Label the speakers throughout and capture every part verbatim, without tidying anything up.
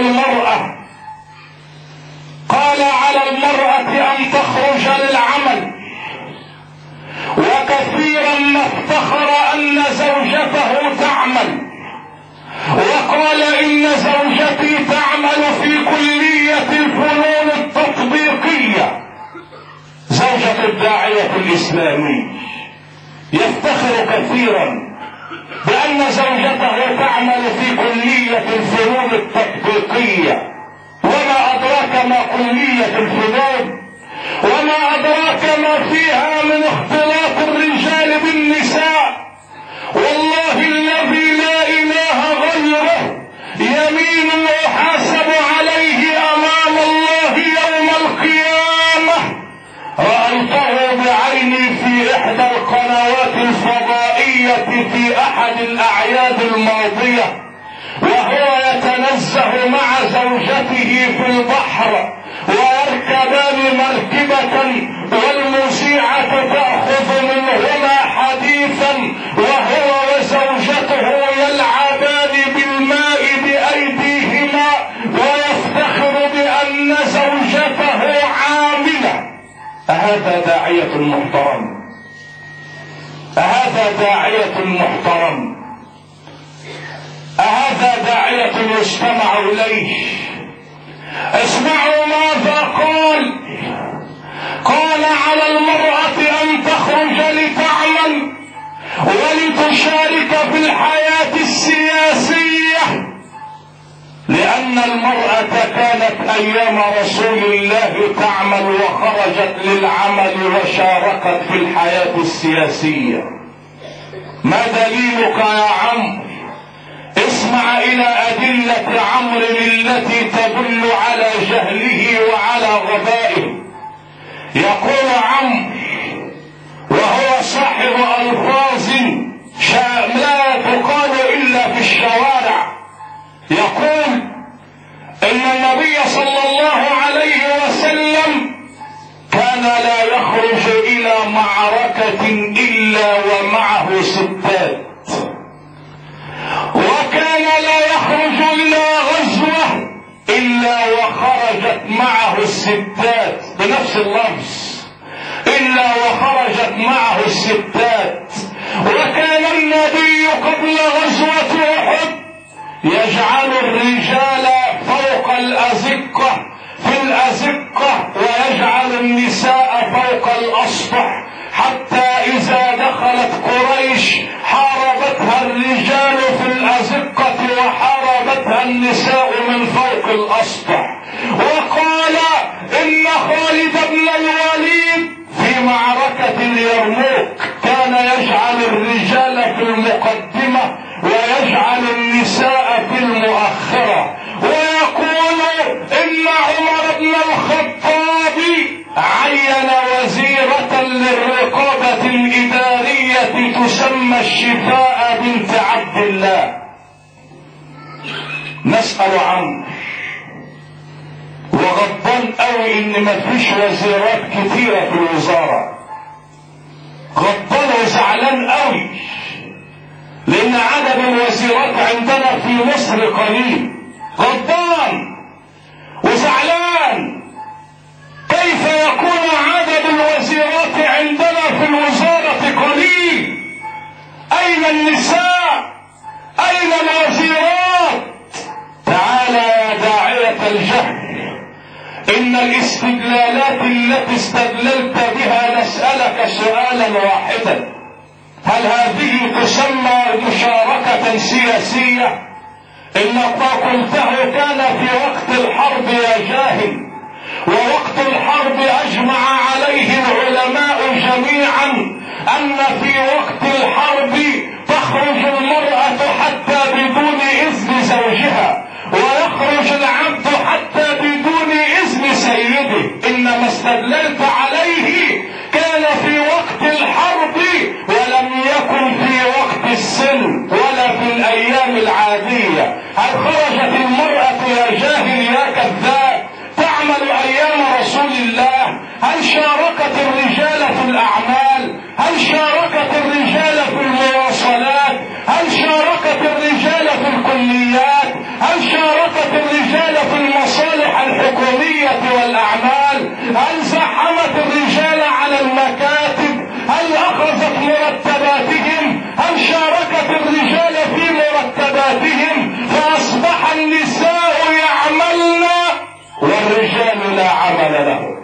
Speaker 1: المرأة. قال على المرأة ان تخرج للعمل، وكثيرا ما افتخر ان زوجته تعمل، وقال ان زوجتي تعمل في كلية الفنون التطبيقية. زوجة الداعية الاسلامي يفتخر كثيرا بان زوجته تعمل في كلية الفنون التطبيقية. وما ادراك ما كلية الفنون، وما ادراك ما فيها من اختلاط الرجال بالنساء. والله الذي لا اله غيره يمين يحاسب عليه امام الله يوم القيامة. رأيته بعيني في احدى القنوات الفضائية في احد الاعياد الماضية، وهو يتنزه مع زوجته في البحر ويركبان مركبة، والمذيعة تأخذ منهما حديثا، وهو وزوجته يلعبان بالماء بأيديهما، ويفتخر بأن زوجته عاملة. أهذا داعية محترم؟ أهذا داعية محترم؟ أهذا داعية يستمع إليه؟ اسمعوا ماذا قال. قال على المرأة ان تخرج لتعمل ولتشارك في الحياة السياسية، لان المرأة كانت ايام رسول الله تعمل وخرجت للعمل وشاركت في الحياة السياسية. ما دليلك يا عمرو؟ اسمع الى ادلة عمرو التي تدل على جهله وعلى غبائه. يقول عمرو وهو صاحب الفاظ لا تقال الا في الشوارع، يقول ان النبي صلى الله عليه وسلم كان لا يخرج الى معركة الا ومعه ستات، وكان لا يخرج الى غزوة الا وخرجت معه الستات، بنفس اللفظ الا وخرجت معه الستات. وكان النبي قبل غزوة احد يجعل الرجال فوق الازقة في الازقة، ويجعل النساء فوق الاسطح، حتى اذا دخلت قريش حاربتها الرجال في الازقة وحاربتها النساء من فوق الاسطح. وقال ان خالد بن الوليد في معركة اليرموك كان يجعل الرجال في المقدمة ويجعل النساء في المؤخرة. ويقول ان عمر بن الخطاب عين وزيرة للرقابة الإدارية تسمى الشفاء بنت عبد الله. نسأل عنه وغضبان قوي ان مفيش وزيرات كتيرة في الوزارة، غضبان وزعلان قوي لان عدد الوزيرات عندنا في مصر قليل. غضبان وزعلان، كيف يكون عدد الوزيرات عندنا في الوزارة قليل؟ اين النساء؟ اين الوزيرات؟ تعال يا داعية الجهل، ان الاستدلالات التي استدللت بها نسألك سؤالا واحدا: هل هذه تسمى مشاركة سياسية؟ ان ما قلته كان في وقت الحرب يا جاهل، ووقت الحرب اجمع عليه العلماء جميعا ان في وقت الحرب تخرج المرأة حتى بدون اذن زوجها، ويخرج العبد حتى بدون اذن سيده. انما استدللت عليه كان في وقت الحرب ولم يكن في وقت السلم ولا في الايام العادية. هل خرجت المرأة يا جاهل يا كذاب تعمل ايام رسول الله؟ هل شاركت الرجال في الاعمال؟ هل شاركت الرجال في المواصلات؟ هل شاركت الرجال في الكليات؟ هل شاركت الرجال الحكومية والأعمال؟ هل زحمت الرجال على المكاتب؟ هل أخذت مرتباتهم؟ هل شاركت الرجال في مرتباتهم؟ فأصبح النساء يعملن والرجال لا عمل لهم،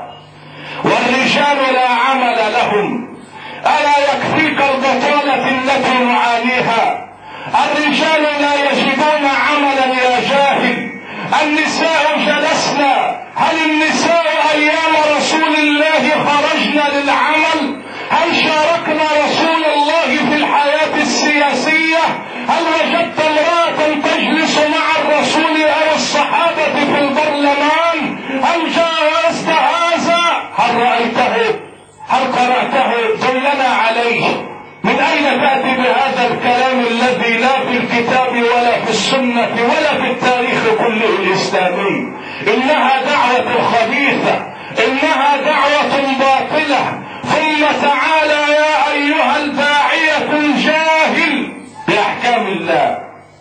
Speaker 1: والرجال لا عمل لهم. ألا يكفيك البطالة التي نعانيها؟ الرجال لا يجدون عملا يا جاهل. النساء جلسنا، هل النساء أيام رسول الله خرجنا للعمل؟ هل شاركنا رسول الله في الحياة السياسية؟ هل وجدت امرأة تجلس مع الرسول أو الصحابة في البرلمان؟ هل جاوزت هذا؟ هل رأيته؟ هل قرأته؟ دلنا عليه. من أين تأتي بهذا الكلام الذي لا في الكتاب ولا في السنة ولا في التاريخ كله الإسلامي؟ إنها دعوة خبيثة، إنها دعوة باطلة. ثم تعالى يا أيها الداعية الجاهل بأحكام الله،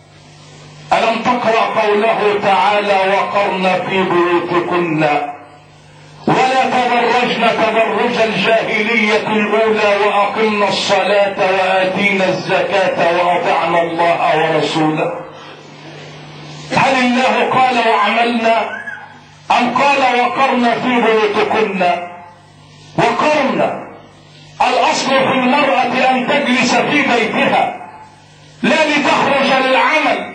Speaker 1: ألم تقرأ قوله تعالى وقرن في بيوتكن ولا تبرجن تبرج الجاهلية الأولى وأقمنا الصلاة وآتينا الزكاة وأطعنا الله ورسوله؟ هل الله قال وعملنا أم قال وقرن في بيوتكن؟ وقرن الأصل في المرأة أن تجلس في بيتها لا لتخرج للعمل.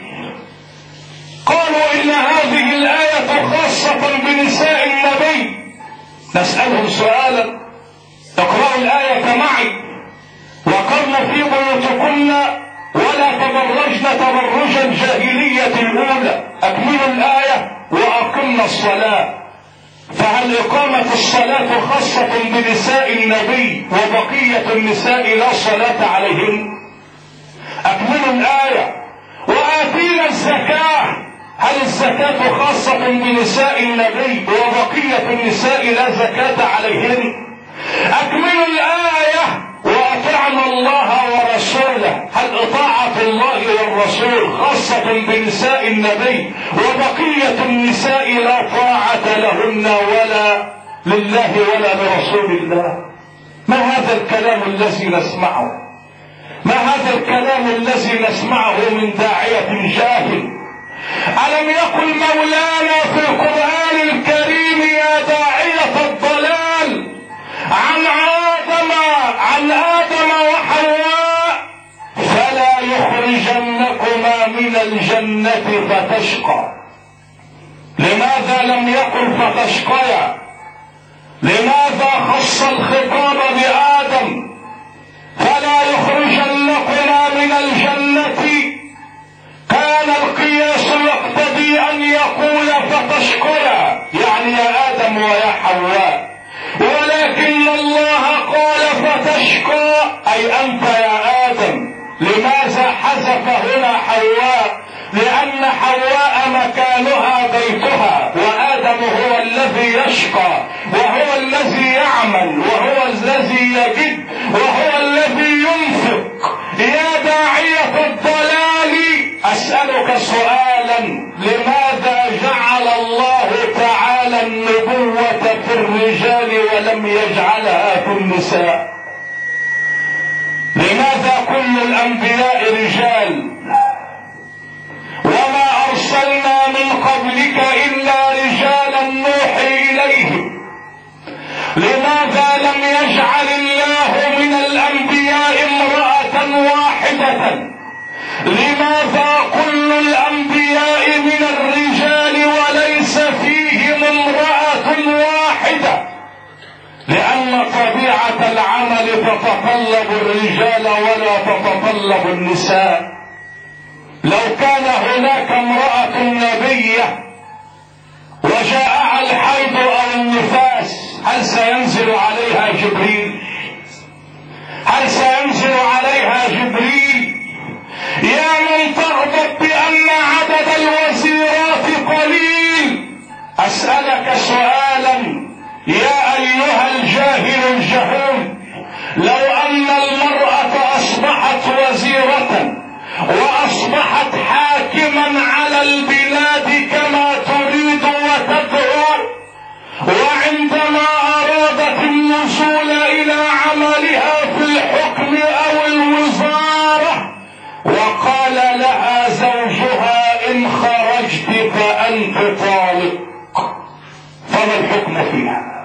Speaker 1: قالوا إن هذه الآية خاصة بنساء النبي. نسألهم سؤالا، اقرأوا الآية معي. وقرن في بيوتكن ولا تبرجن تبرج الجاهلية الأولى، أكملوا الآية وأقمنا الصلاة. فهل إقامة الصلاة خاصة بنساء النبي وبقية النساء لا صلاة عليهن؟ أكملوا الآية. وآتينا الزكاة، هل الزكاة خاصة بنساء النبي وبقية النساء لا زكاة عليهن؟ أكملوا الآية. وأطعنا الله ورسوله، هل إطاعة الله والرسول خاصة بنساء النبي وبقية النساء لا طاعة لهن ولا لله ولا لرسول الله؟ ما هذا الكلام الذي نسمعه؟ ما هذا الكلام الذي نسمعه من داعية جاهل؟ ألم يقل مولانا في القرآن الكريم يا داعية الضلال عن آدم عن آدم وحواء فلا يخرجنكما من الجنة فتشقى؟ لماذا لم يقل فتشقيا؟ لماذا خص الخطاب بآدم؟ فلا يخرجنكما من الجنة، كان القياس يقتضي أن يقول فتشقيا، يعني يا آدم ويا حواء، ولكن الله قال فتشقى أي أنت يا آدم. لماذا حذف هنا حواء؟ لأن حواء مكانها بيتها، وآدم هو الذي يشقى وهو الذي يعمل وهو الذي يجد وهو الذي ينفق. يا داعية الضلال أسألك سؤالا، لماذا جعل الله تعالى النبوة في الرجال ولم يجعلها في النساء؟ لماذا كل الأنبياء رجال وما أرسلنا من قبلك إلا رجالا نوحي إليهم؟ لماذا لم يجعل الله من الأنبياء امرأة واحدة؟ لماذا كل الأنبياء من الرجال وليس فيهم امرأة واحدة؟ لأن طبيعة العمل تتطلب الرجال ولا تتطلب النساء. لو كان هناك امرأة نبية وجاءها الحيض أو النفاس، هل سينزل عليها جبريل؟ هل سينزل عليها جبريل؟ يا من تغضب بأن عدد الوزيرات قليل، أسألك سؤالا يا أيها الجاهل الجهول، لو أن المرأة أصبحت وزيرة وأصبحت حاكما على البلاد كما تريد وتدعو بنت طالق فما الحكم فيها؟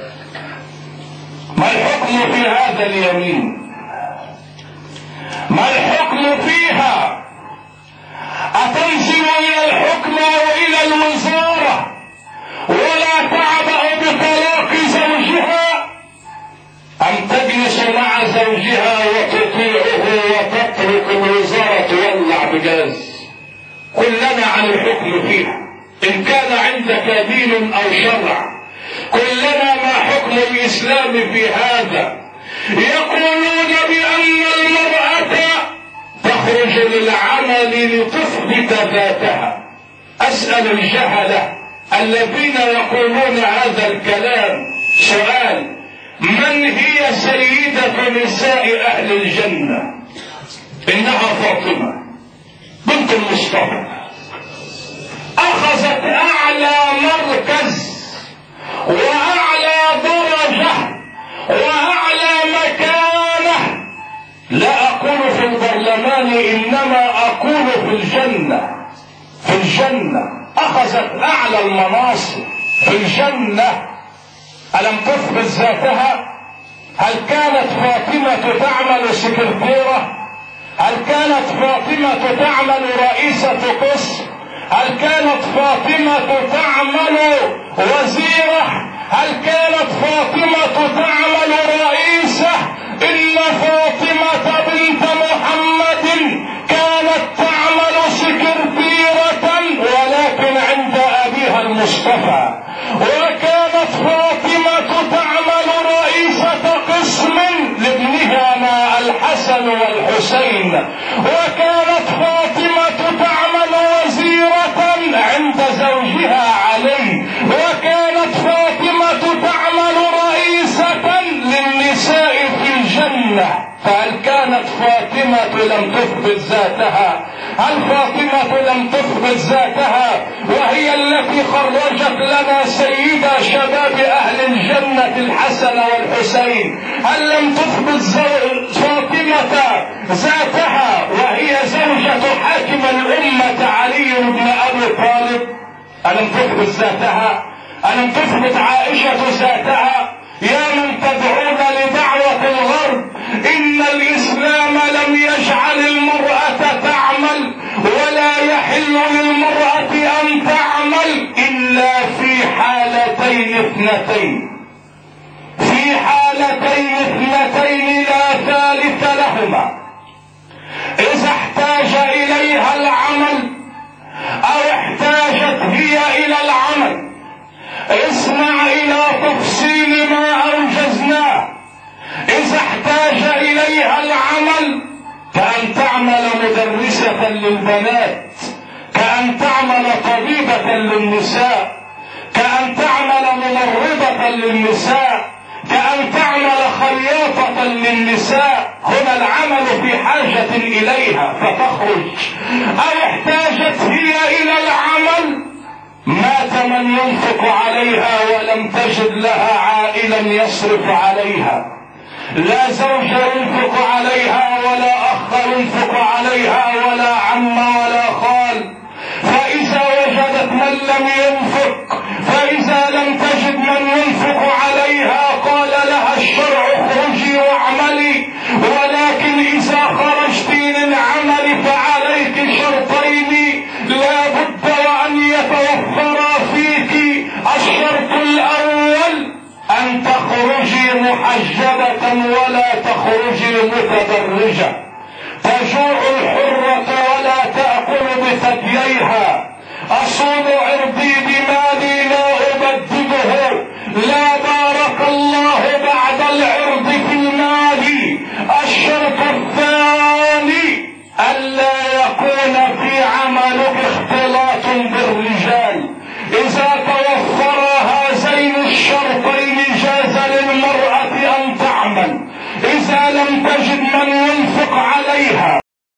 Speaker 1: ما الحكم في هذا اليمين؟ ما الحكم فيها؟ أتنزل إلى الحكم وإلى الوزارة ولا تعبأ بطلاق زوجها، أم تجلس مع زوجها وتطيعه وتترك الوزارة تولع بجاز؟ كلنا عن الحكم فيها إن كان عندك دين أو شرع. كلنا ما حكم الإسلام في هذا؟ يقولون بأن المرأة تخرج للعمل لتثبت ذاتها. أسأل الجهلة الذين يقولون هذا الكلام سؤال: من هي سيدة نساء أهل الجنة؟ إنها فاطمة بنت المصطفى، أخذت أعلى مركز وأعلى درجة وأعلى مكانة. لا أقول في البرلمان، إنما أقول في الجنة. في الجنة أخذت أعلى المناصب في الجنة. ألم تثبت ذاتها؟ هل كانت فاطمة تعمل سكرتيرة؟ هل كانت فاطمة تعمل رئيسة قسم؟ هل كانت فاطمة تعمل وزيرة؟ هل كانت فاطمة تعمل رئيسة؟ إن فاطمة بنت محمد كانت تعمل سكرتيرة ولكن عند أبيها المصطفى، وكانت فاطمة تعمل رئيسة قسم لابنها الحسن والحسين، وكانت فاطمة تعمل وزيرة عند زوجها علي، وكانت فاطمة تعمل رئيسة للنساء في الجنة. فهل كانت فاطمة لم تثبت ذاتها؟ هل فاطمة لم تثبت ذاتها وهي التي خرجت لنا سيدة شباب أهل الجنة الحسن والحسين؟ هل لم تثبت فاطمة ذاتها وهي زوجة حاكم الأمة علي بن أبي طالب؟ ألم تثبت ذاتها؟ ألم تثبت عائشة ذاتها؟ يا من تدعون لدعوة الغرب، إن الإسلام لم يجعل المرأة تعمل ولا يحل للمرأة أن تعمل إلا في حالتين اثنتين، في حالتين اثنتين لا ثالث لهما: إذا احتاج إليها العمل أو احتاجت هي إلى العمل. اسمع إلى تفصيل ما أوجزناه. إذا احتاج إليها العمل كأن تعمل مدرسة للبنات، كأن تعمل طبيبة للنساء، كأن تعمل ممرضة للنساء، كأن تعمل خياطة للنساء. هنا العمل في حاجة إليها فتخرج. أو احتاجت هي إلى العمل، مات من ينفق عليها ولم تجد لها عائلا يصرف عليها، لا زوج ينفق عليها ولا أخ ينفق عليها ولا عم ولا خال. فإذا وجدت من لم ينفق، فإذا لم تجد من ينفق عليها قال لها الشرع اخرجي واعملي، ولكن إذا خرجت للعمل فعليك شرطين لا بد وأن يتوفرا فيك. الشرط الأول أن تخرجي محجبة ولا تخرجي متبرجة، تجوع الحرة ولا تأكل بثدييها. أصون عرضي بمالي لا أبدده، لا بارك الله بعد العرض في المال. الشرط الثاني ألا يكون في عملك اختلاط بالرجال. إذا توفر هذين الشرطين جاز للمرأة أن تعمل. إذا لم تجد من ينفق عليها